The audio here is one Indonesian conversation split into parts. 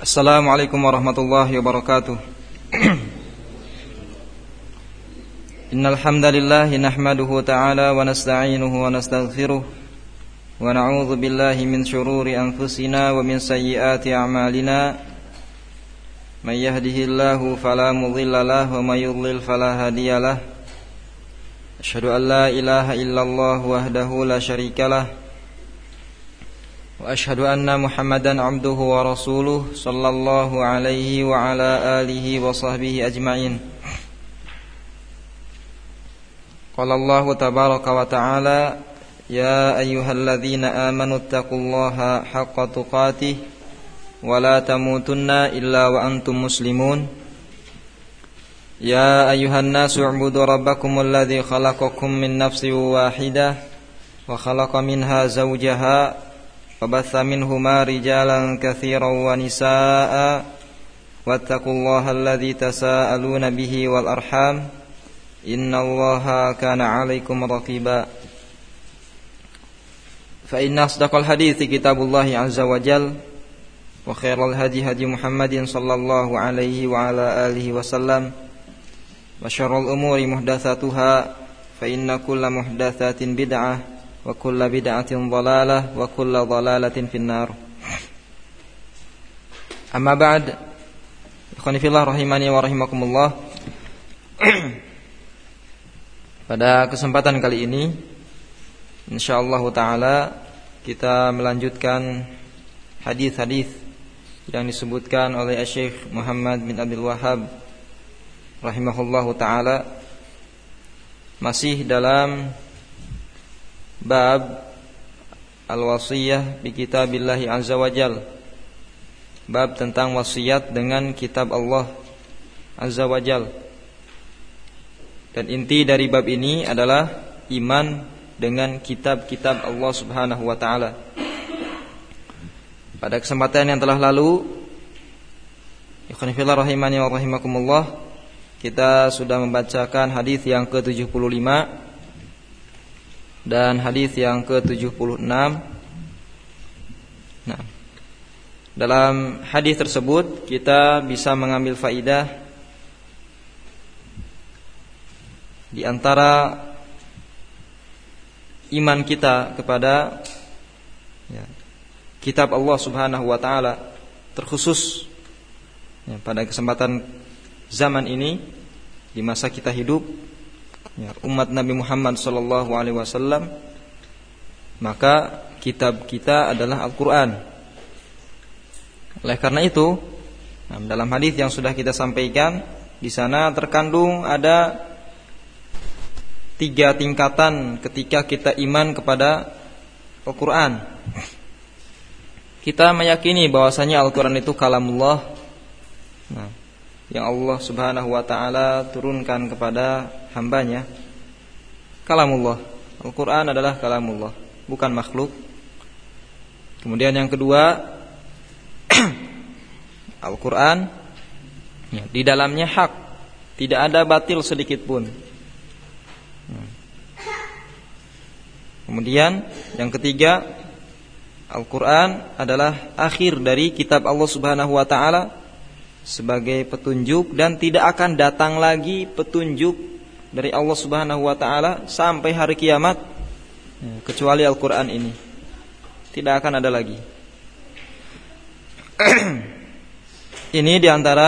Assalamualaikum warahmatullahi wabarakatuh. Innal hamdalillah nahmaduhu ta'ala wa nasta'inuhu wa nastaghfiruh wa na'udzu billahi min shururi anfusina wa min sayyiati a'malina. May yahdihillahu fala mudilla lahu wa may yudlil fala hadiyalah. Asyhadu an la ilaha illallah wahdahu la syarikalah wa asyhadu anna Muhammadan abduhu wa rasuluh sallallahu alaihi wa ala alihi wa sahbihi ajma'in. Qala Allah tabaraka wa ta'ala ya ayyuhalladzina amanu taqullaha haqqa tuqatih wa la tamutunna illa wa antum muslimun. Ya ayyuhan nasu u'budu rabbakumul ladzi khalaqakum min nafsin wahidah wa khalaqa minha zawjaha فبث منهما رجالا كثيرا ونساء واتقوا الله الذي تساءلون به والأرحام إن الله كان عليكم رقيبا فإن أصدق الحديث كتاب الله عز وجل وخير الهدي هدي محمد صلى الله عليه وعلى آله وسلم وشر الأمور محدثاتها فإن كل محدثات بدعة wa kullu bid'atin dhalalah wa kullu dhalalatin finnar. Amma ba'd. Ikhwani fillah rahimani wa rahimakumullah. Pada kesempatan kali ini insyaallah taala kita melanjutkan hadis-hadis yang disebutkan oleh Syekh Muhammad bin Abdul Wahhab rahimahullahu taala, masih dalam bab al-wasiyah bi kitabillahi azza wajal, bab tentang wasiat dengan kitab Allah azza wajal. Dan inti dari bab ini adalah iman dengan kitab-kitab Allah subhanahu wa ta'ala. Pada kesempatan yang telah lalu, ikhwan fillah rahimani wa rahimakumullah, kita sudah membacakan hadis yang ke-75 dan hadis yang ke-76. Nah, dalam hadis tersebut kita bisa mengambil faidah di antara iman kita kepada kitab Allah Subhanahu wa taala, terkhusus pada kesempatan zaman ini, di masa kita hidup, umat Nabi Muhammad sallallahu alaihi wasallam, maka kitab kita adalah Al-Qur'an. Oleh karena itu, dalam hadis yang sudah kita sampaikan, di sana terkandung ada 3 tingkatan ketika kita iman kepada Al-Qur'an. Kita meyakini bahwasanya Al-Qur'an itu kalamullah, yang Allah subhanahu wa ta'ala turunkan kepada hambanya. Kalamullah, Al-Quran adalah kalamullah, bukan makhluk. Kemudian yang kedua, Al-Quran di dalamnya hak, tidak ada batil sedikit pun. Kemudian yang ketiga, Al-Quran adalah akhir dari kitab Allah subhanahu wa ta'ala sebagai petunjuk, dan tidak akan datang lagi petunjuk dari Allah Subhanahu wa taala sampai hari kiamat kecuali Al-Qur'an ini. Tidak akan ada lagi. Ini diantara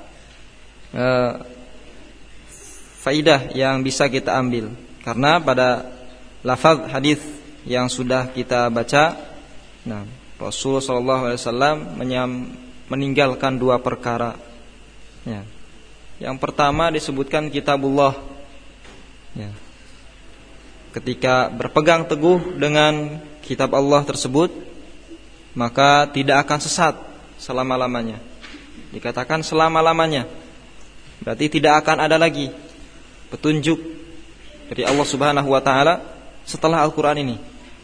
faidah yang bisa kita ambil, karena pada lafaz hadis yang sudah kita baca, Rasul sallallahu alaihi wasallam meninggalkan 2 perkara. Yang pertama disebutkan kitabullah. Ketika berpegang teguh dengan kitab Allah tersebut, maka tidak akan sesat selama-lamanya. Dikatakan selama-lamanya, berarti tidak akan ada lagi petunjuk dari Allah Subhanahu wa taala setelah Al-Qur'an ini.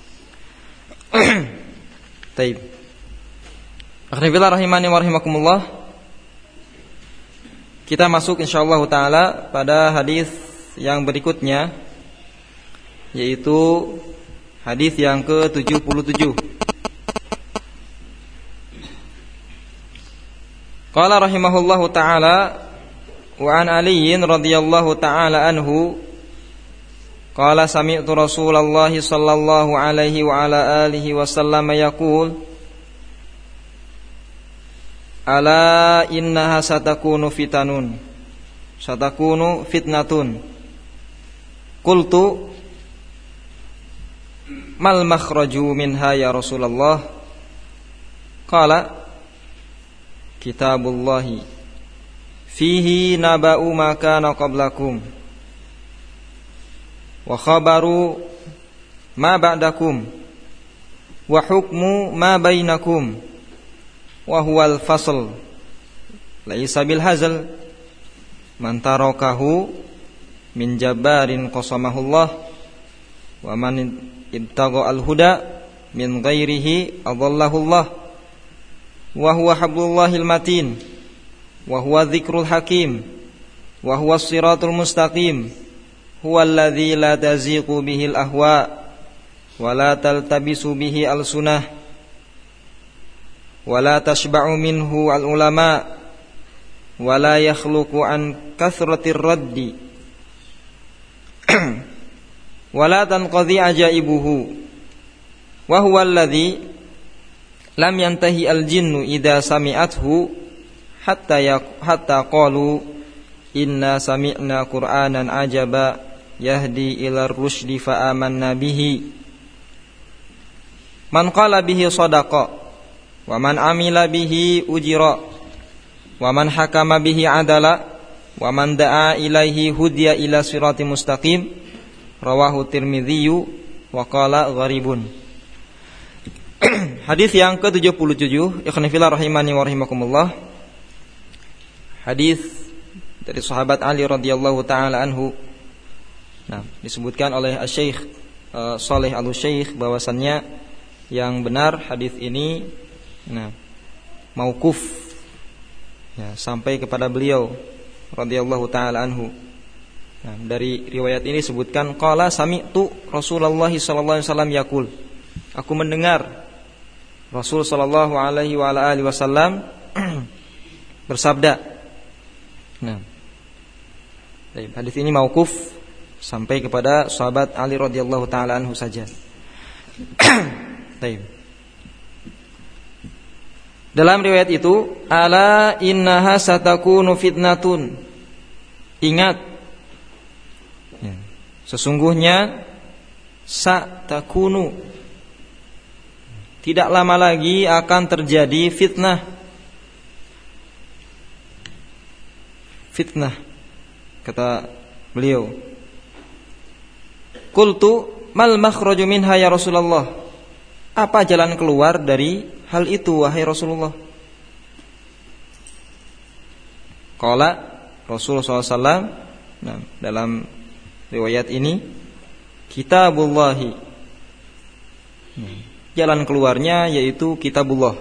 Taib. Akhirnya rahimani wa rahimakumullah, kita masuk insyaallah taala pada hadis yang berikutnya, yaitu hadis yang ke-77. Qala rahimahullahu ta'ala wa an Aliyin radhiyallahu ta'ala anhu qala sami'tu Rasulullah sallallahu alaihi wa ala alihi wasallam yaqul ala innaha satakunu fitnatun qultu mal makhraju minha ya Rasulullah qala kitabullahi fihi naba'u ma kana qablakum wa khabaru ma ba'dakum wa hukmu ma bainakum wa huwal fasl laisa bil hazal man tarakahu min jabbarin qasamahullah wa man ibtagha al huda min ghairihi adallahullah wa huwa hablullahil matin wa huwa dzikrul hakim wa huwa siratul mustaqim huwa alladzi la taziqu bihil ahwa wa la taltabisu bihi al-sunnah wa la tashba'u minhu al-ulama wa la yakhluqu an kathratir raddi wa la tanqadhi ajaibuhu wa huwa alladzi lam yantahi al-jinnu idza sami'athu hatta qalu inna sami'na qur'anan ajaba yahdi ila ar-rusydi fa amanna bihi man qala bihi sadaqa wa man amila bihi ujira wa man hakama bihi adala wa man da'a ilaihi hudiya ila siratal mustaqim rawahu Tirmidzi wa qala gharibun. Hadis yang ke-77, ikhwan fillah rahimani wa rahimakumullah. Hadis dari sahabat Ali radhiyallahu taala anhu. Nah, disebutkan oleh Asy-Syaikh Shalih Al-Syekh bahwasannya yang benar hadis ini mauquf ya, sampai kepada beliau radhiyallahu taala anhu. Nah, dari riwayat ini disebutkan qala sami'tu Rasulullah sallallahu alaihi wasallam yaqul. Aku mendengar Rasul sallallahu alaihi wa ala alihi wasallam bersabda. Nah, hadis ini mauquf sampai kepada sahabat Ali radhiyallahu taala anhu saja. Dalam riwayat itu, ala innaha satakunu fitnatun. Ingat, sesungguhnya satakunu, tidak lama lagi akan terjadi fitnah. Fitnah, kata beliau. Qultu mal makhraju minha ya Rasulullah. Apa jalan keluar dari hal itu wahai Rasulullah? Qala Rasulullah SAW, dalam riwayat ini kitabullahi, jalan keluarnya yaitu kitabullah.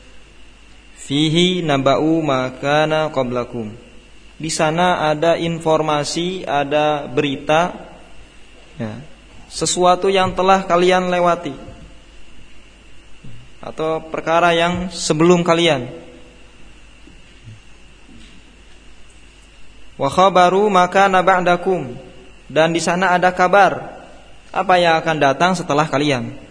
Fihi naba'u makana qablakum. Di sana ada informasi, ada berita, ya, sesuatu yang telah kalian lewati atau perkara yang sebelum kalian. Wa khabaru makana ba'dakum, dan di sana ada kabar apa yang akan datang setelah kalian.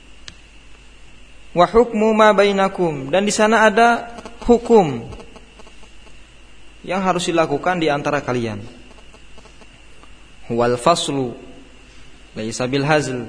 Wa hukmu ma bainakum, dan di sana ada hukum yang harus dilakukan di antara kalian. Wal faslu laisa bil hazl,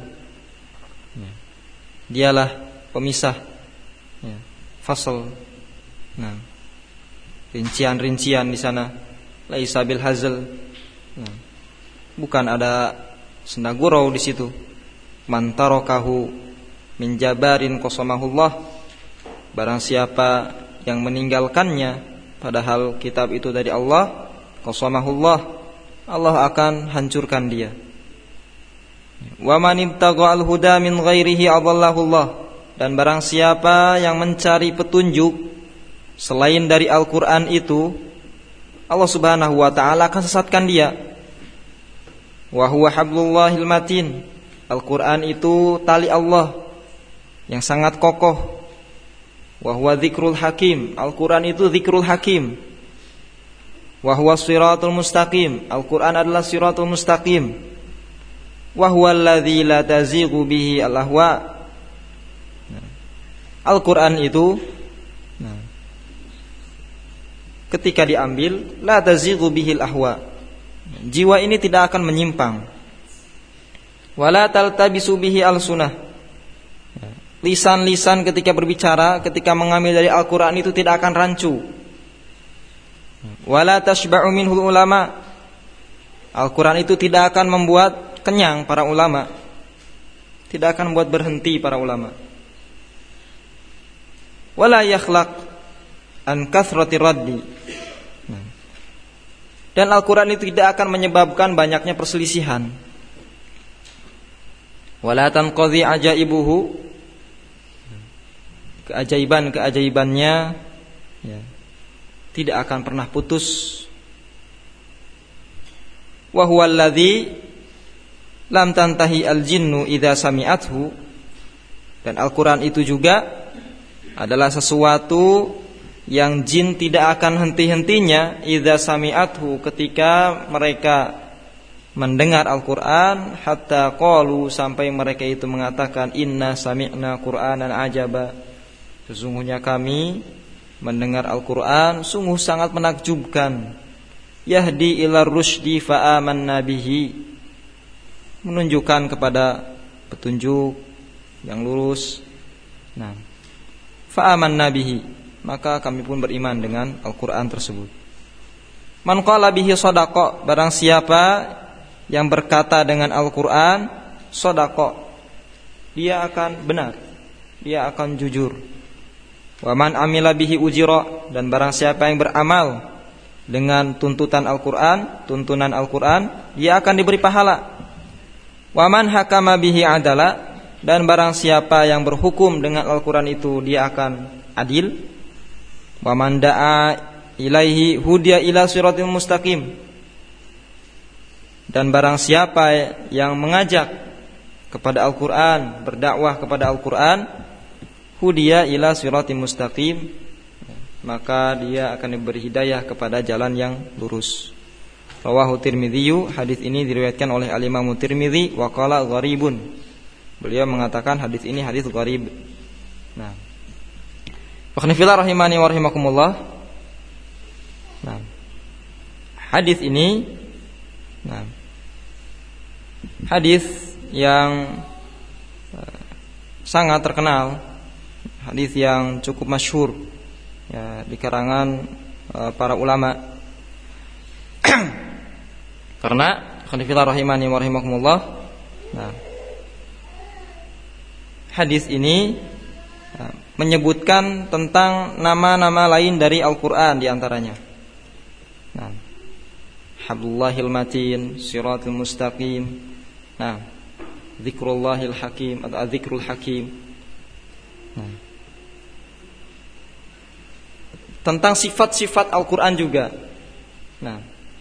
dialah pemisah, fasl. Nah, rincian-rincian di sana laisa bil hazl. Bukan ada senda gurau di situ. Man tarakahu min jabarin qasamahullah, barang siapa yang meninggalkannya padahal kitab itu dari Allah, qasamahullah, Allah akan hancurkan dia. Wa man ibtagha al-huda min ghairihi adallahullah, dan barang siapa yang mencari petunjuk selain dari Al-Qur'an itu, Allah Subhanahu wa taala akan sesatkan dia. Wa huwa hablullahil matin, Al-Qur'an itu tali Allah yang sangat kokoh. Wa huwa dzikrul hakim. Al-Qur'an itu dzikrul hakim. Wa huwa shiratul mustaqim. Al-Qur'an adalah shiratul mustaqim. Wa huwa alladzi la tazighu bihi al-ahwa. Al-Qur'an itu ketika diambil la tazighu bihi al-ahwa. Jiwa ini tidak akan menyimpang. Wala taltabisu bihi al-sunnah. Lisan-lisan ketika berbicara, ketika mengambil dari Al-Qur'an itu tidak akan rancu. Wala tashba'u minhu ulama. Al-Qur'an itu tidak akan membuat kenyang para ulama. Tidak akan membuat berhenti para ulama. Wala yakhlaq an kathrati raddi. Dan Al-Qur'an itu tidak akan menyebabkan banyaknya perselisihan. Wala tanqadhi ajaibuhu. Keajaiban-keajaibannya tidak akan pernah putus. Wa huwa alladzi lam tantahi al-jinnu idza sami'athu. Dan Al-Qur'an itu juga adalah sesuatu yang jin tidak akan henti-hentinya idza sami'athu, ketika mereka mendengar Al-Qur'an, hatta qalu, sampai mereka itu mengatakan inna sami'na qur'anan ajaba. Sesungguhnya kami mendengar Al-Qur'an sungguh sangat menakjubkan. Yahdi ila rusydi fa amanna bihi. Menunjukkan kepada petunjuk yang lurus. Nah, fa amanna bihi, maka kami pun beriman dengan Al-Qur'an tersebut. Man qala bihi shadaqa, barang siapa yang berkata dengan Al-Qur'an shadaqa, dia akan benar, dia akan jujur. Wa man amila bihi ujira, dan barang siapa yang beramal dengan tuntutan Al-Qur'an, tuntunan Al-Qur'an, dia akan diberi pahala. Wa man hakama bihi adala, dan barang siapa yang berhukum dengan Al-Qur'an itu dia akan adil. Wa man da'a ilaihi hudiya ila siratil mustaqim, dan barang siapa yang mengajak kepada Al-Qur'an, berdakwah kepada Al-Qur'an, hudiya ila siratil mustaqim, maka dia akan diberi hidayah kepada jalan yang lurus. Rawahu Tirmidzi, hadis ini diriwayatkan oleh Al-Imam Tirmidzi wa qala gharibun. Beliau mengatakan hadis ini hadis gharib. Nah, Fakhnifillah rahimani wa rahimakumullah. Nah, hadis ini hadis yang sangat terkenal, hadis yang cukup masyhur ya di karangan para ulama. Karena Fakhnifillah rahimani wa rahimakumullah. Nah, hadis ini menyebutkan tentang nama-nama lain dari Al-Qur'an di antaranya. Nah, Hablullahil Matin, Siratul Mustaqim. Nah, Dzikrullahil Hakim atau Dzikrul Hakim. Nah, tentang sifat-sifat Al-Qur'an juga. Nah,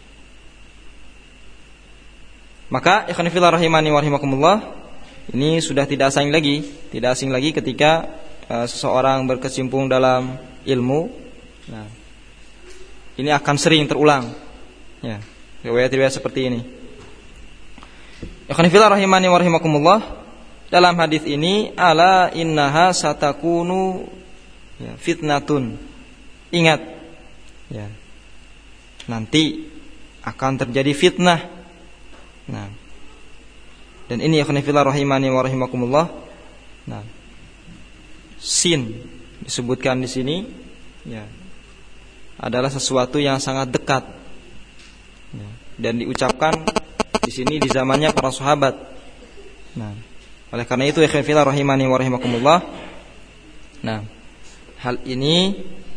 maka ikhwan fillah rahimani wa rahimakumullah, ini sudah tidak asing lagi ketika seseorang berkecimpung dalam ilmu. Nah, ini akan sering terulang ya, riwayat-riwayat seperti ini. Ikhwan fillah rahimani wa rahimakumullah, dalam hadis ini ala innaha satakunu ya, fitnatun. Ingat ya, nanti akan terjadi fitnah. Nah, dan ini ikhwan fillah rahimani wa rahimakumullah. Nah, sin disebutkan di sini ya, adalah sesuatu yang sangat dekat ya, dan diucapkan di sini di zamannya para sahabat. Nah, oleh karena itu ikhwan fillah rahimani wa rahimakumullah, nah, hal ini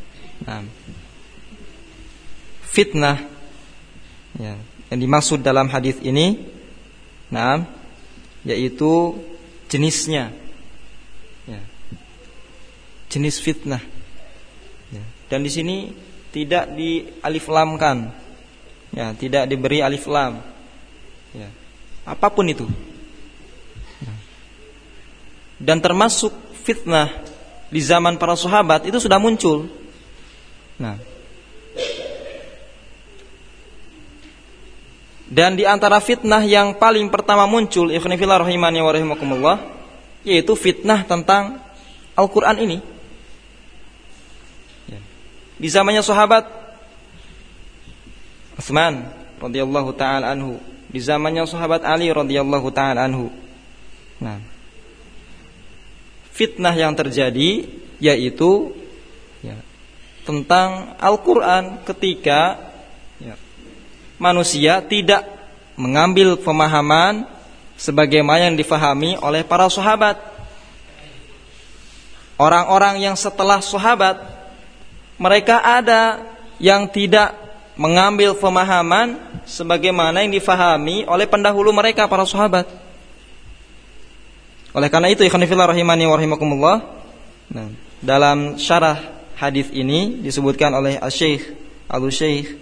fitnah ya, yang dimaksud dalam hadis ini yaitu jenisnya ya, jenis fitnah ya. Dan di sini tidak dialiflamkan ya, tidak diberi alif lam ya, apapun itu. Dan termasuk fitnah di zaman para sahabat itu sudah muncul. Nah, dan di antara fitnah yang paling pertama muncul, ikhwan fillah rahimani wa rahimakumullah, yaitu fitnah tentang Al-Qur'an ini. Di zamannya sahabat Utsman radhiyallahu taala anhu, di zamannya sahabat Ali radhiyallahu taala anhu. Nah, fitnah yang terjadi yaitu tentang Al-Qur'an ketika manusia tidak mengambil pemahaman sebagaimana yang difahami oleh para sahabat. Orang-orang yang setelah sahabat, mereka ada yang tidak mengambil pemahaman sebagaimana yang difahami oleh pendahulu mereka, para sahabat. Oleh karena itu, ikhwan fillah rahimani wa rahimakumullah, dalam syarah hadis ini disebutkan oleh Asy-Syaikh Al-Syaikh,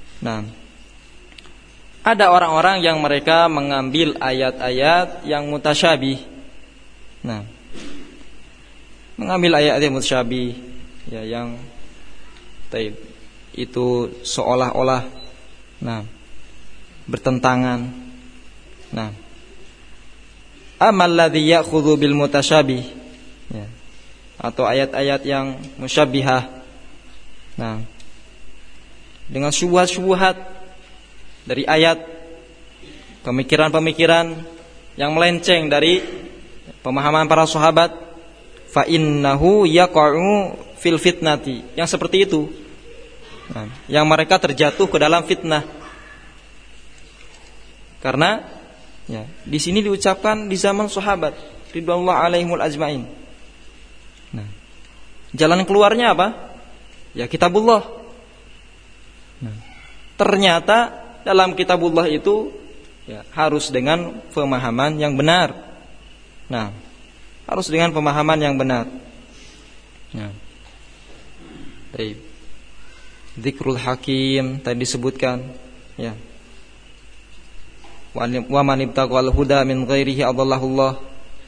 ada orang-orang yang mereka mengambil ayat-ayat yang mutasyabih. Mengambil ayat-ayat mutasyabih yang itu seolah-olah bertentangan. Amal ladzi ya'khudhu bil mutasyabih, atau ayat-ayat yang musyabbihah, dengan syubhat-syubhat dari ayat, pemikiran-pemikiran yang melenceng dari pemahaman para sahabat, fa innahu yaqa'u fil fitnati, yang seperti itu, yang mereka terjatuh ke dalam fitnah. Karena di sini diucapkan di zaman sahabat ridwanullah alaihimul ajmain. Jalan keluarnya apa? Ya kitabullah. Ternyata dalam kitabullah itu harus dengan pemahaman yang benar. Harus dengan pemahaman yang benar. Dzikrul hakim tadi disebutkan, wa man ibtaqal huda min ghairihi adallahullah.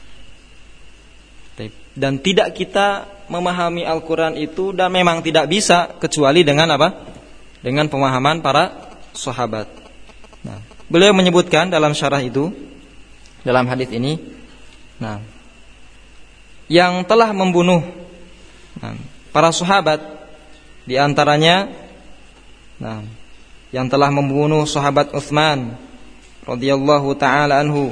Dan tidak kita memahami Al-Qur'an itu, dan memang tidak bisa kecuali dengan apa? Dengan pemahaman para sahabat. Beliau menyebutkan dalam syarah itu, dalam hadis ini, yang telah membunuh para sahabat, di antaranya yang telah membunuh sahabat Utsman radhiyallahu taala anhu,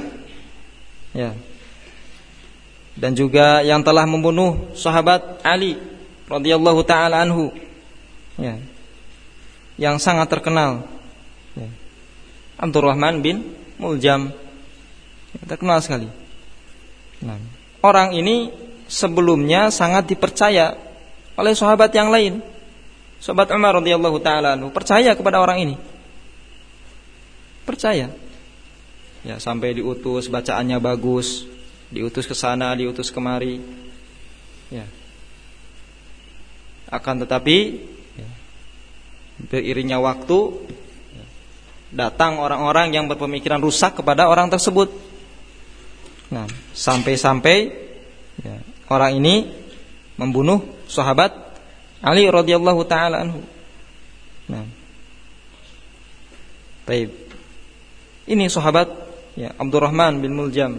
dan juga yang telah membunuh sahabat Ali radhiyallahu taala anhu, yang sangat terkenal, Abdurrahman bin Muljam, terkenal sekali. Orang ini sebelumnya sangat dipercaya oleh sahabat yang lain. Sahabat Umar radhiyallahu taala anhu percaya kepada orang ini, percaya, sampai diutus, bacaannya bagus, diutus ke sana, diutus kemari. Akan tetapi beriringnya waktu, datang orang-orang yang berpemikiran rusak kepada orang tersebut. Sampai-sampai orang ini membunuh sahabat Ali radhiyallahu taala anhu. Baik. Ini sahabat Abdurrahman bin Muljam.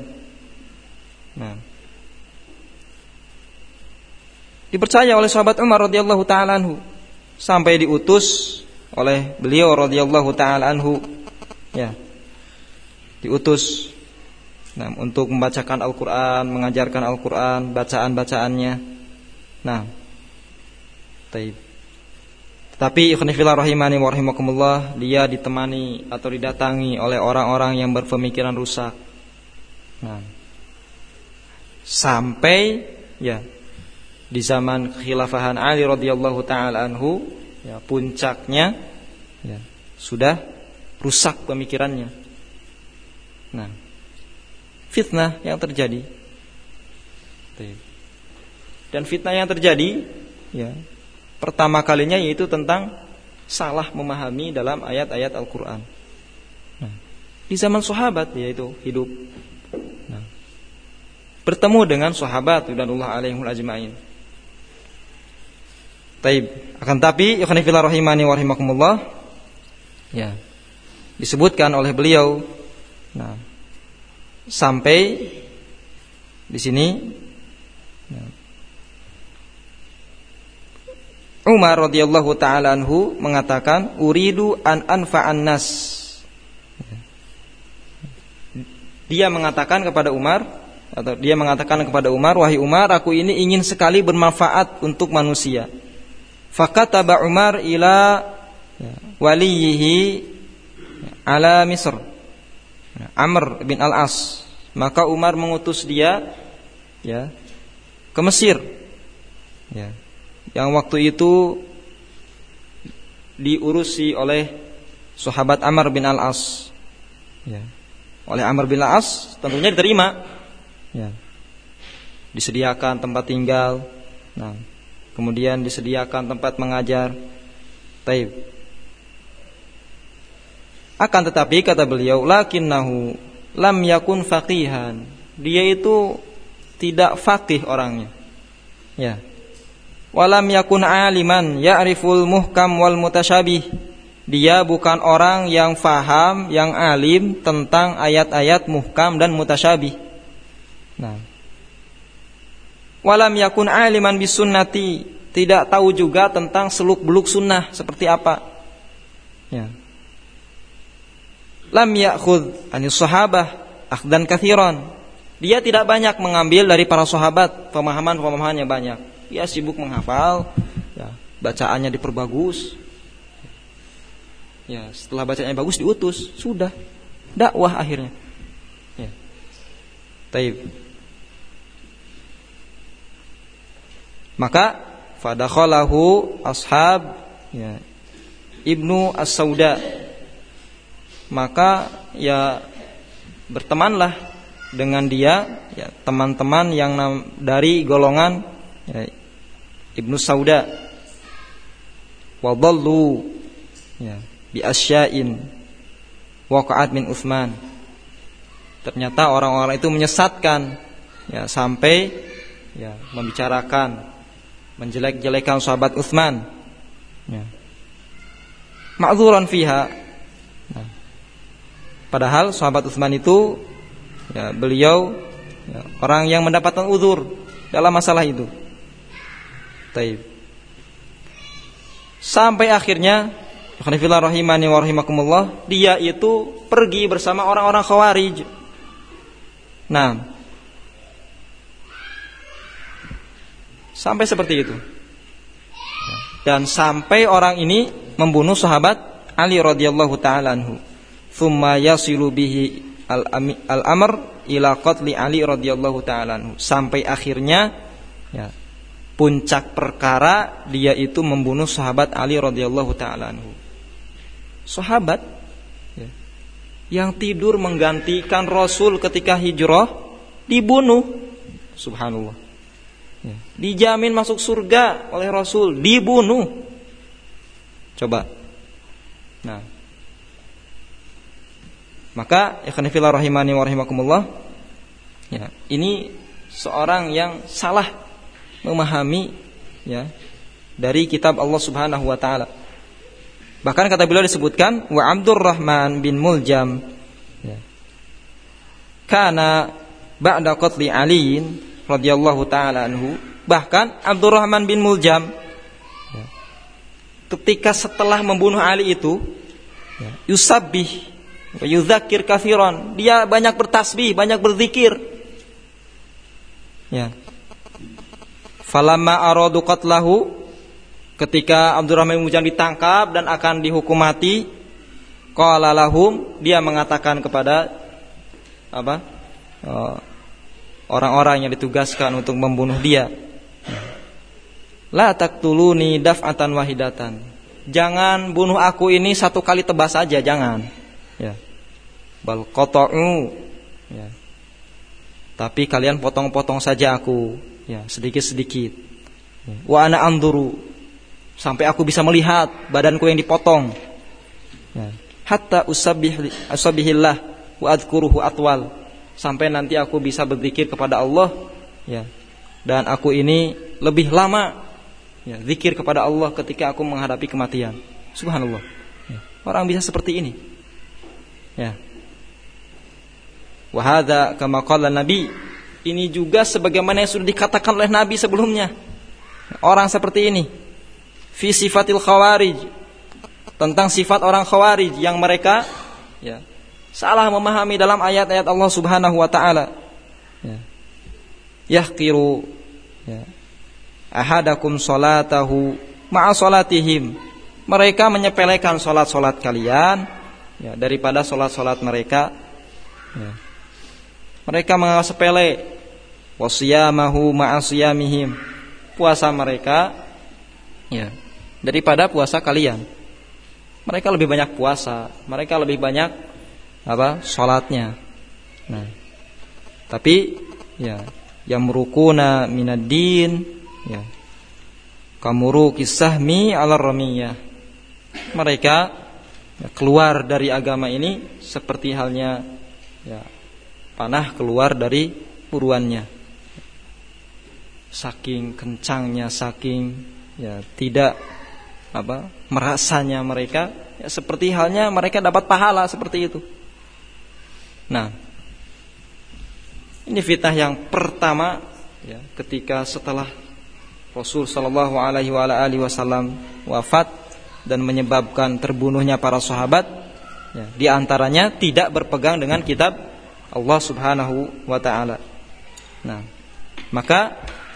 Dipercaya oleh sahabat Umar radhiyallahu taala anhu, sampai diutus oleh beliau radhiyallahu taala anhu, diutus untuk membacakan Al-Qur'an, mengajarkan Al-Qur'an, bacaan-bacaannya. Tetapi ikhwan fillah rahimani wa rahimakumullah, dia ditemani atau didatangi oleh orang-orang yang berpemikiran rusak. Sampai di zaman kekhilafahan Ali radhiyallahu taala anhu, puncaknya sudah rusak pemikirannya. Fitnah yang terjadi. Dan fitnah yang terjadi pertama kalinya yaitu tentang salah memahami dalam ayat-ayat Al-Qur'an. Di zaman sahabat yaitu hidup, bertemu dengan sahabat ridwanullah alaihim ajmain. Taib. Akan tapi ikhwan fillah rahimani wa rahimakumullah, ya, disebutkan oleh beliau, nah, sampai di sini, ya, Umar radhiyallahu taala anhu mengatakan, uridu an anfa'an nas. Dia mengatakan kepada Umar, atau dia mengatakan kepada Umar, wahai Umar, aku ini ingin sekali bermanfaat untuk manusia. Fakataba Umar ila waliyihi ala Misr, Amr bin Al-As. Maka Umar mengutus dia, ya, ke Mesir, ya, yang waktu itu diurusi oleh sahabat Amr bin Al-As, ya. Oleh Amr bin Al-As tentunya diterima, ya. Disediakan tempat tinggal, nah, kemudian disediakan tempat mengajar. Taib. Akan tetapi kata beliau, lakinnahu lam yakun faqihan. Dia itu tidak faqih orangnya, ya. Walam yakun aliman ya'riful muhkam wal mutasyabih. Dia bukan orang yang faham, yang alim tentang ayat-ayat muhkam dan mutasyabih. Nah, walam yakun aliman bis sunnati, tidak tahu juga tentang seluk-beluk sunnah seperti apa. Ya. Lam ya'khudh anis sahabah akhdan katsiran. Dia tidak banyak mengambil dari para sahabat, pemahaman-pemahamannya banyak. Dia sibuk menghafal, ya, bacaannya diperbagus. Ya, setelah bacaannya bagus diutus, sudah dakwah akhirnya. Ya. Taib. Maka fadakhalahu ashab, ya, Ibnu As-Sauda. Maka ya bertemanlah dengan dia, ya, teman-teman yang dari golongan, ya, Ibnu Sauda. Wa dhallu, ya, bi asya'in waqa'at min Utsman. Ternyata orang-orang itu menyesatkan, ya, sampai, ya, membicarakan, menjelek-jelekan sahabat Utsman, ya, ma'dzuran fiha. Nah, padahal sahabat Utsman itu, ya, beliau, ya, orang yang mendapatkan uzur dalam masalah itu. Taib. Sampai akhirnya, khonifillah rahimani wa rahimakumullah, dia itu pergi bersama orang-orang Khawarij. Nah, sampai seperti itu. Dan sampai orang ini membunuh sahabat Ali radhiyallahu ta'ala anhu. Tsumma yasilu bihi al-amr ila qatli Ali radhiyallahu ta'ala anhu. Sampai akhirnya, ya, puncak perkara dia itu membunuh sahabat Ali radhiyallahu ta'ala anhu. Sahabat, ya, yang tidur menggantikan Rasul ketika hijrah dibunuh. Subhanallah, ya, dijamin masuk surga oleh Rasul, dibunuh. Coba. Nah, maka ikhwan fillah rahimani wa rahimakumullah, ya, ini seorang yang salah memahami, ya, dari kitab Allah Subhanahu wa taala. Bahkan kata beliau disebutkan, wa Abdurrahman bin Muljam, ya, kana ba'da qatli Ali radhiyallahu taala anhu. Bahkan Abdurrahman bin Muljam, ya, ketika setelah membunuh Ali itu, ya, yusabbih wa yudzakir katsiran, dia banyak bertasbih, banyak berzikir. Ya. Falamma aradu qatlahu, ketika Abdurrahman bin Muljam ditangkap dan akan dihukum mati, qala lahum, dia mengatakan kepada apa? Orang-orang yang ditugaskan untuk membunuh dia, la taqtuluni daf'atan wahidatan. Jangan bunuh aku ini satu kali tebas saja, jangan. Ya. Bal qata'u, ya. Tapi kalian potong-potong saja aku, ya, sedikit-sedikit. Ya. Wa ana anduru, sampai aku bisa melihat badanku yang dipotong, ya. Hatta usabbihillah wa adzkuruhu atwal, sampai nanti aku bisa berzikir kepada Allah, ya, dan aku ini lebih lama, ya, zikir kepada Allah ketika aku menghadapi kematian. Subhanallah. Ya. Orang bisa seperti ini. Ya. Wa hadza kama qala Nabi. Ini juga sebagaimana yang sudah dikatakan oleh Nabi sebelumnya. Orang seperti ini fi sifatil khawarij, tentang sifat orang khawarij yang mereka ya, salah memahami dalam ayat-ayat Allah Subhanahu wa taala. Ya. Yahqiru ya, ahadakum salatahu ma'a salatihim. Mereka menyepelekan salat-salat kalian ya, daripada salat-salat mereka. Ya. Mereka menganggap sepele wasiyamahu ma'a siyamihim. Puasa mereka ya, daripada puasa kalian. Mereka lebih banyak puasa, mereka lebih banyak salatnya. Nah, tapi ya, yamrukuna minad-din ya, kamuruqis sahmi 'ala ramiyah. Mereka ya, keluar dari agama ini seperti halnya ya, panah keluar dari buruannya. Saking kencangnya, saking ya, tidak merasanya mereka ya, seperti halnya mereka dapat pahala seperti itu. Nah, ini fitnah yang pertama ya, ketika setelah Rasul sallallahu alaihi wasallam wafat dan menyebabkan terbunuhnya para sahabat ya, di antaranya tidak berpegang dengan kitab Allah Subhanahu wa taala. Nah, maka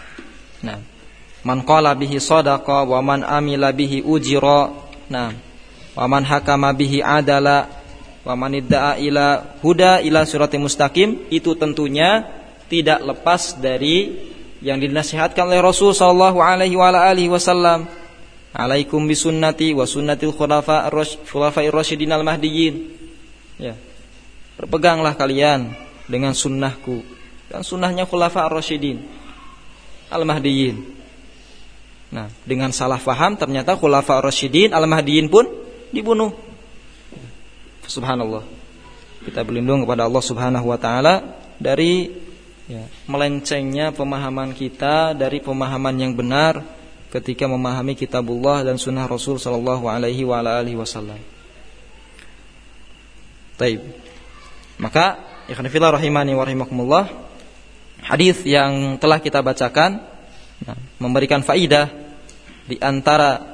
man qala bihi shadaqa wa man amila bihi ujira. Nah, wa man hakama bihi adala wa man idda'a ila huda ila siratal mustaqim. Itu tentunya tidak lepas dari yang dinasihatkan oleh Rasul sallallahu alaihi wasallam. Alaikum bisunnati wa sunnatil khulafa'ir rasyidin al-mahdiyyin. Ya. Berpeganglah kalian dengan sunnahku dan sunnahnya khulafa'ir rasyidin al-mahdiyyin. Nah, dengan salah faham ternyata khulafa'ir rasyidin al-mahdiyyin pun dibunuh. Subhanallah. Kita berlindung kepada Allah Subhanahu wa taala dari ya, melencengnya pemahaman kita dari pemahaman yang benar ketika memahami kitabullah dan sunnah Rasul sallallahu alaihi wasallam. Baik. Maka ikhwan fillah rahimani wa rahimakumullah, hadis yang telah kita bacakan memberikan faidah di antara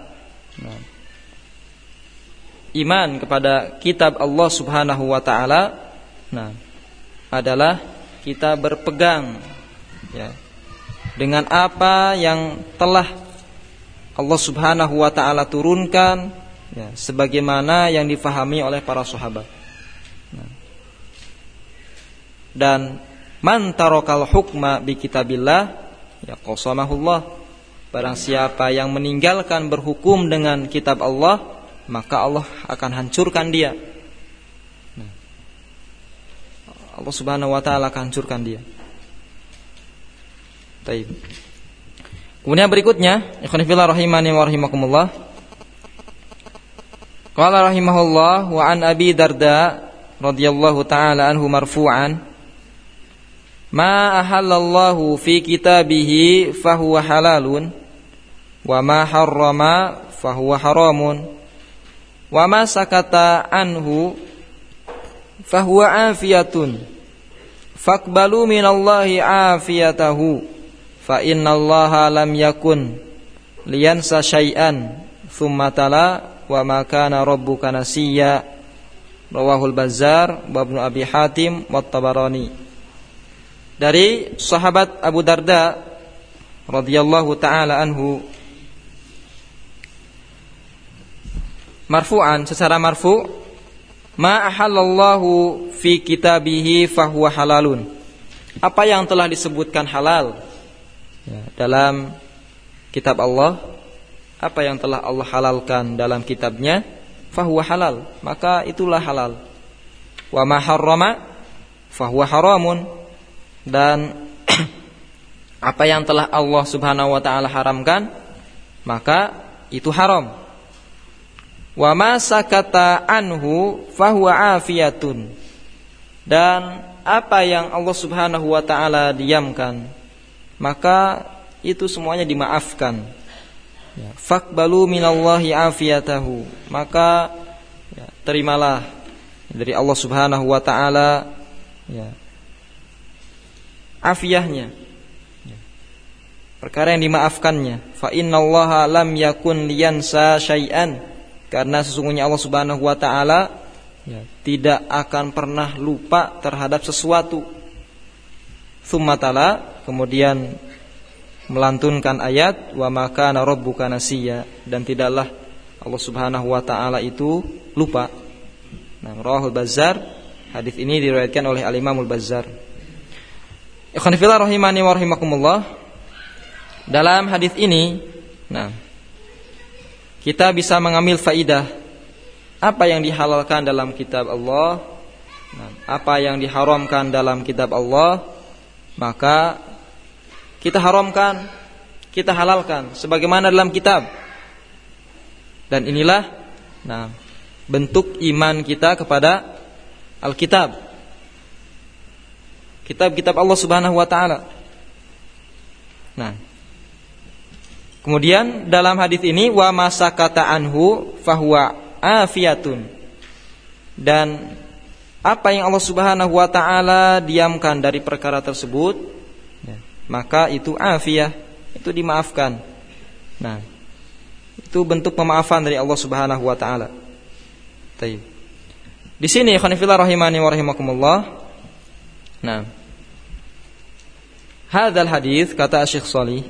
iman kepada kitab Allah Subhanahu wa taala adalah kita berpegang ya, dengan apa yang telah Allah Subhanahu wa taala turunkan ya, sebagaimana yang difahami oleh para sahabat. Dan man tarakal hukma bi kitabillah ya qasamahullah. Barang siapa yang meninggalkan berhukum dengan kitab Allah, maka Allah akan hancurkan dia. Allah Subhanahu wa taala akan hancurkan dia. Baik. Kemudian berikutnya, ikhwan fillah rahimani wa rahimakumullah. Qala rahimahullah wa an Abi Darda radhiyallahu taala anhu marfu'an, ma ahallallahu fi kitabihi fahuwa halalun wa ma harrama fahuwa haramun wa ma sakata anhu fahuwa afiyatun faqbalu minallahi afiyatahu fa innallaha lam yakun liyansa syai'an thumma tala wa ma kana rabbuka nasiya. Rawahul Bazzar wa Ibnu Abi Hatim wa Tabarani. Dari sahabat Abu Darda radhiyallahu taala anhu marfu'an, secara marfu', ma ahallallahu fi kitabihi fahuwa halalun. Apa yang telah disebutkan halal ya, dalam kitab Allah, apa yang telah Allah halalkan dalam kitabnya, fahuwa halal, maka itulah halal. Wa ma harrama fahuwa haramun, dan apa yang telah Allah Subhanahu wa taala haramkan, maka itu haram. Wa ma sakata anhu fahuwa afiyatun, dan apa yang Allah Subhanahu wa taala diamkan, maka itu semuanya dimaafkan. ya, faqbalu minallahi afiyatahu, maka ya, terimalah dari Allah Subhanahu wa taala ya, afiyahnya, ya, perkara yang dimaafkannya. Fa innallaha lam yakun liyansa syai'an, karena sesungguhnya Allah Subhanahu wa taala ya, tidak akan pernah lupa terhadap sesuatu. Tsumma tala, kemudian melantunkan ayat wa ma kana rabbuka nasiya, dan tidaklah Allah Subhanahu wa taala itu lupa. Nah, rawahul Bazzar, hadis ini diriwayatkan oleh Al-Imamul Bazzar. Ikhwan fillah rahimani wa rahimakumullah. Dalam hadis ini, nah, kita bisa mengambil faidah apa yang dihalalkan dalam kitab Allah, nah, apa yang diharamkan dalam kitab Allah, maka kita haramkan, kita halalkan sebagaimana dalam kitab. Dan inilah nah, bentuk iman kita kepada Alkitab, kitab-kitab Allah Subhanahu wa taala. Nah, kemudian dalam hadis ini wa masakata anhu fahuwa afiyatun, dan apa yang Allah Subhanahu wa taala diamkan dari perkara tersebut, ya, maka itu afiyah, itu dimaafkan. Nah, itu bentuk pemaafan dari Allah Subhanahu wa taala. Baik. Di sini ikhwan fillah rahimani wa rahimakumullah. Nah, hadzal hadis kata Syekh Shalih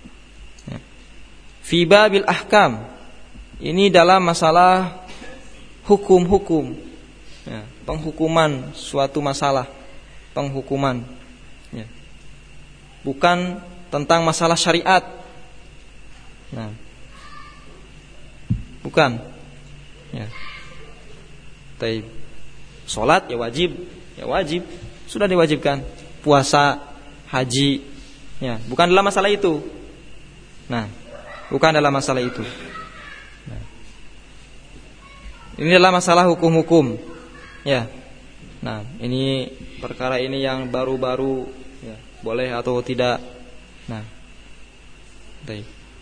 fi babil ahkam, ini dalam masalah hukum-hukum ya, penghukuman suatu masalah, penghukuman ya, bukan tentang masalah syariat. Nah, bukan ya. Taib. Salat ya wajib, sudah diwajibkan. Puasa, haji ya, bukan dalam masalah itu. Nah, bukan dalam masalah itu. Nah, ini adalah masalah hukum-hukum ya. Nah, ini perkara ini yang baru-baru ya, boleh atau tidak. Nah, baik.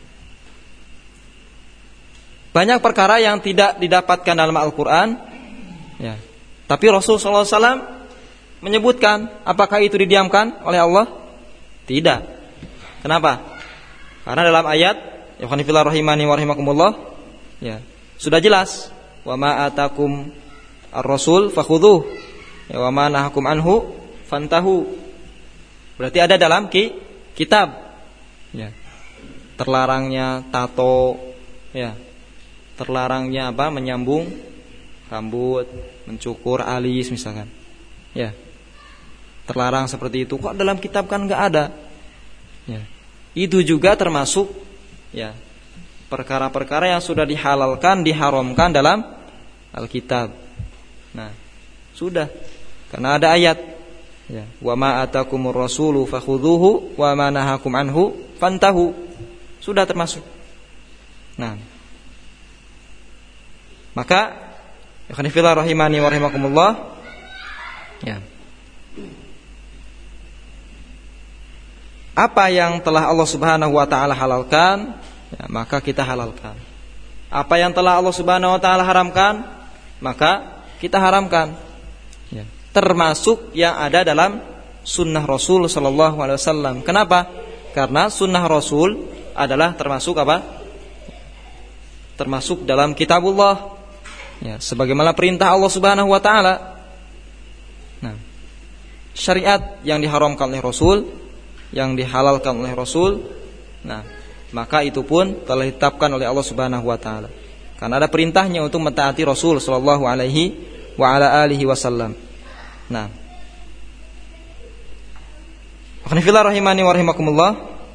Banyak perkara yang tidak didapatkan dalam Al-Quran ya, tapi Rasul SAW menyebutkan. Apakah itu didiamkan oleh Allah? Tidak. Kenapa? Karena dalam ayat ya khonifillah rahimani wa rahimakumullah ya, sudah jelas wa ma atakum ar-rasul fakhudhuh ya wa ma nahakum anhu fantahu. Berarti ada dalam kitab ya, terlarangnya tato ya, terlarangnya apa, menyambung rambut, mencukur alis misalkan ya, terlarang seperti itu. Kok dalam kitab kan enggak ada ya. Itu juga termasuk ya, perkara-perkara yang sudah dihalalkan, diharamkan dalam Alkitab. Nah, sudah, karena ada ayat ya, wa ma atakumur rasulu fakhudhuhu wa ma nahakum anhu fantahu. Sudah termasuk. Nah, maka ikhwan fillah rahimani wa rahimakumullah ya, apa yang telah Allah Subhanahu wa taala halalkan ya, maka kita halalkan. Apa yang telah Allah Subhanahu wa taala haramkan, maka kita haramkan ya, termasuk yang ada dalam sunnah Rasul sallallahu alaihi wasallam. Kenapa? Karena sunnah Rasul adalah termasuk apa? Termasuk dalam kitabullah ya, sebagaimana perintah Allah Subhanahu wa taala. Nah, syariat yang diharamkan oleh Rasul, yang dihalalkan oleh Rasul, nah, maka itu pun telah ditetapkan oleh Allah Subhanahu wa taala. Karena ada perintahnya untuk mentaati Rasul sallallahu alaihi wa ala alihi wasallam. Nah, akhwani rahimani wa rahimakumullah.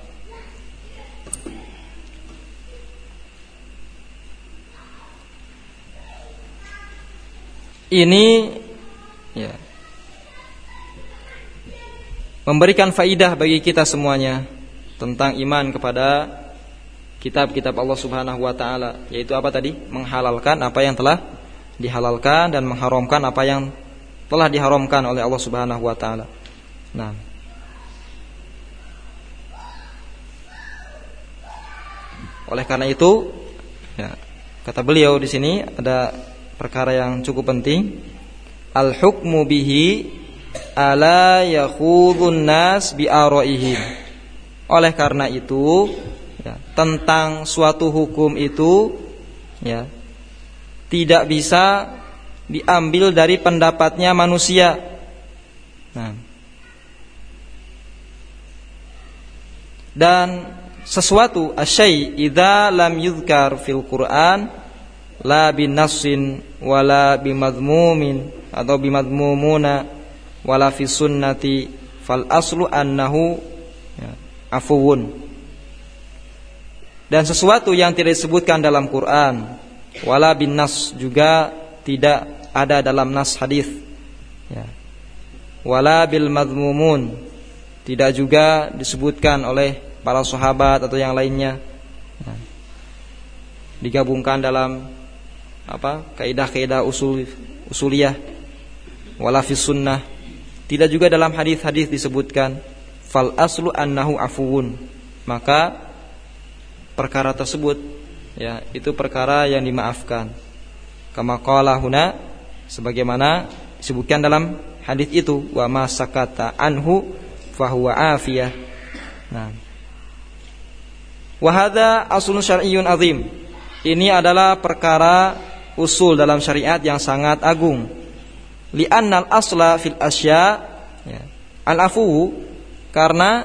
Ini ya, memberikan faidah bagi kita semuanya tentang iman kepada kitab-kitab Allah Subhanahu wa taala, yaitu apa tadi? Menghalalkan apa yang telah dihalalkan dan mengharamkan apa yang telah diharamkan oleh Allah Subhanahu wa taala. Nah, Oleh karena itu, ya, kata beliau di sini ada perkara yang cukup penting. Al-hukmu bihi ala yakhudun nas bi araihim. Oleh karena itu, ya, tentang suatu hukum itu, ya, tidak bisa diambil dari pendapatnya manusia. Nah, dan sesuatu asyai idza lam yuzkar fil Quran la binassin wala bimadmumin atau bimadmumuna wala fi sunnati fal aslu annahu, ya, afuwun. Dan sesuatu yang tidak disebutkan dalam Quran wala bin nas, juga tidak ada dalam nas hadis, ya, wala bil madmumun, tidak juga disebutkan oleh para sahabat atau yang lainnya, nah, digabungkan dalam kaidah-kaidah usuliyah, wala fi sunnah, tidak juga dalam hadis-hadis disebutkan. Fal aslu annahu afuwun, maka perkara tersebut, ya, itu perkara yang dimaafkan. Kama qala huna, sebagaimana disebutkan dalam hadis itu, wa ma sakata anhu fahuwa afiyah. Nah, wa hadza aslun syar'iyyun azim. Ini adalah perkara usul dalam syariat yang sangat agung. Li'annal asla fil asya, ya, al-afu, karena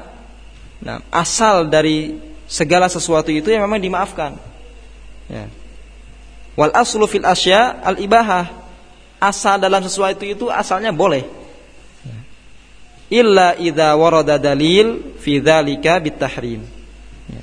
asal dari segala sesuatu itu yang memang dimaafkan, ya. Wal aslu fil asya al-ibahah, asal dalam sesuatu itu asalnya boleh, ya. Illa idza warada dalil fi dzalika bitahrim, ya.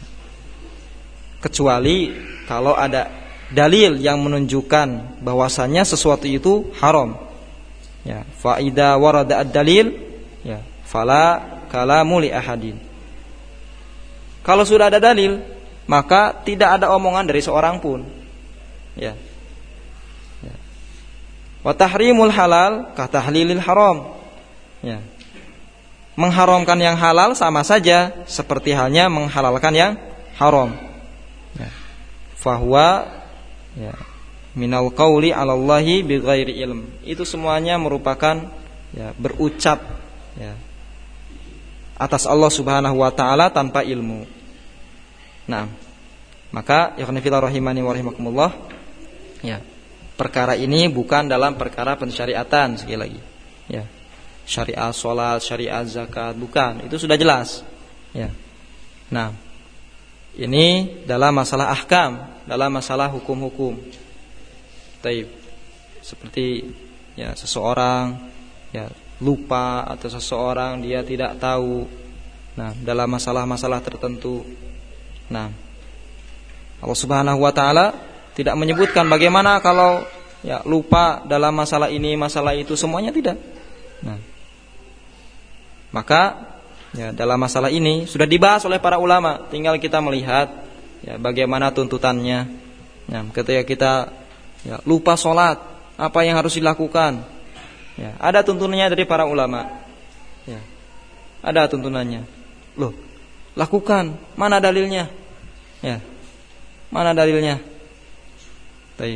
Kecuali kalau ada dalil yang menunjukkan bahwasannya sesuatu itu haram, ya. Fa idza warada ad-dalil, ya, fala kalamu li ahadin. Kalau sudah ada dalil, maka tidak ada omongan dari seorang pun, ya. Ya. Wa tahrimul halal ka tahlilil haram, ya. Mengharamkan yang halal sama saja seperti halnya menghalalkan yang haram, ya. Fahuwa, ya, minal qauli 'ala Allahi bighairi ilm. Itu semuanya merupakan, ya, berucap, ya, atas Allah Subhanahu wa taala tanpa ilmu. Nah, maka ikhwan fillah rahimani wa rahimakumullah, ya, perkara ini bukan dalam perkara pensyariatan, sekali lagi, ya. Syariat salat, syariat zakat, bukan, itu sudah jelas, ya. Nah, ini dalam masalah ahkam, dalam masalah hukum-hukum. Taib. Seperti, ya, seseorang, ya, lupa, atau seseorang dia tidak tahu, nah, dalam masalah-masalah tertentu. Nah, Allah Subhanahu wa taala tidak menyebutkan bagaimana kalau, ya, lupa dalam masalah ini, masalah itu, semuanya tidak. Nah, maka, ya, dalam masalah ini sudah dibahas oleh para ulama, tinggal kita melihat, ya, bagaimana tuntutannya. Nah, ketika kita, ya, lupa sholat, apa yang harus dilakukan? Ya, ada tuntunannya dari para ulama, ya, ada tuntunannya. Loh, lakukan, mana dalilnya? Ya, mana dalilnya? Baik.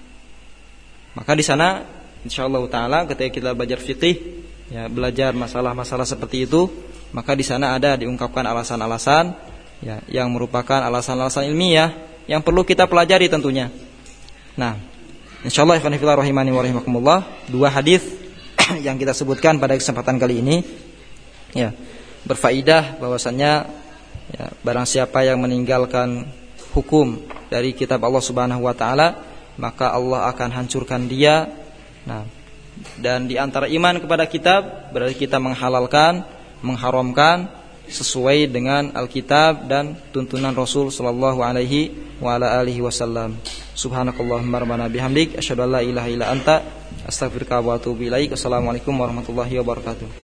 Maka di sana, insyaallah taala, ketika kita belajar fikih, ya, belajar masalah-masalah seperti itu, maka di sana ada diungkapkan alasan-alasan, ya, yang merupakan alasan-alasan ilmiah yang perlu kita pelajari tentunya. Nah, insyaallah ikhwan fillah rahimani wa rahimakumullah, dua hadis yang kita sebutkan pada kesempatan kali ini, ya, berfaedah bahwasannya, ya, barang siapa yang meninggalkan hukum dari kitab Allah Subhanahu wa taala, maka Allah akan hancurkan dia. Nah, dan di antara iman kepada kitab berarti kita menghalalkan, mengharamkan sesuai dengan Alkitab dan tuntunan Rasul sallallahu alaihi wa ala alihi wasallam. Subhanakallahumma rabbana bihamdik asyhadu an la ilaha illa anta astaghfiruka wa atubu ilaik. Assalamualaikum warahmatullahi wabarakatuh.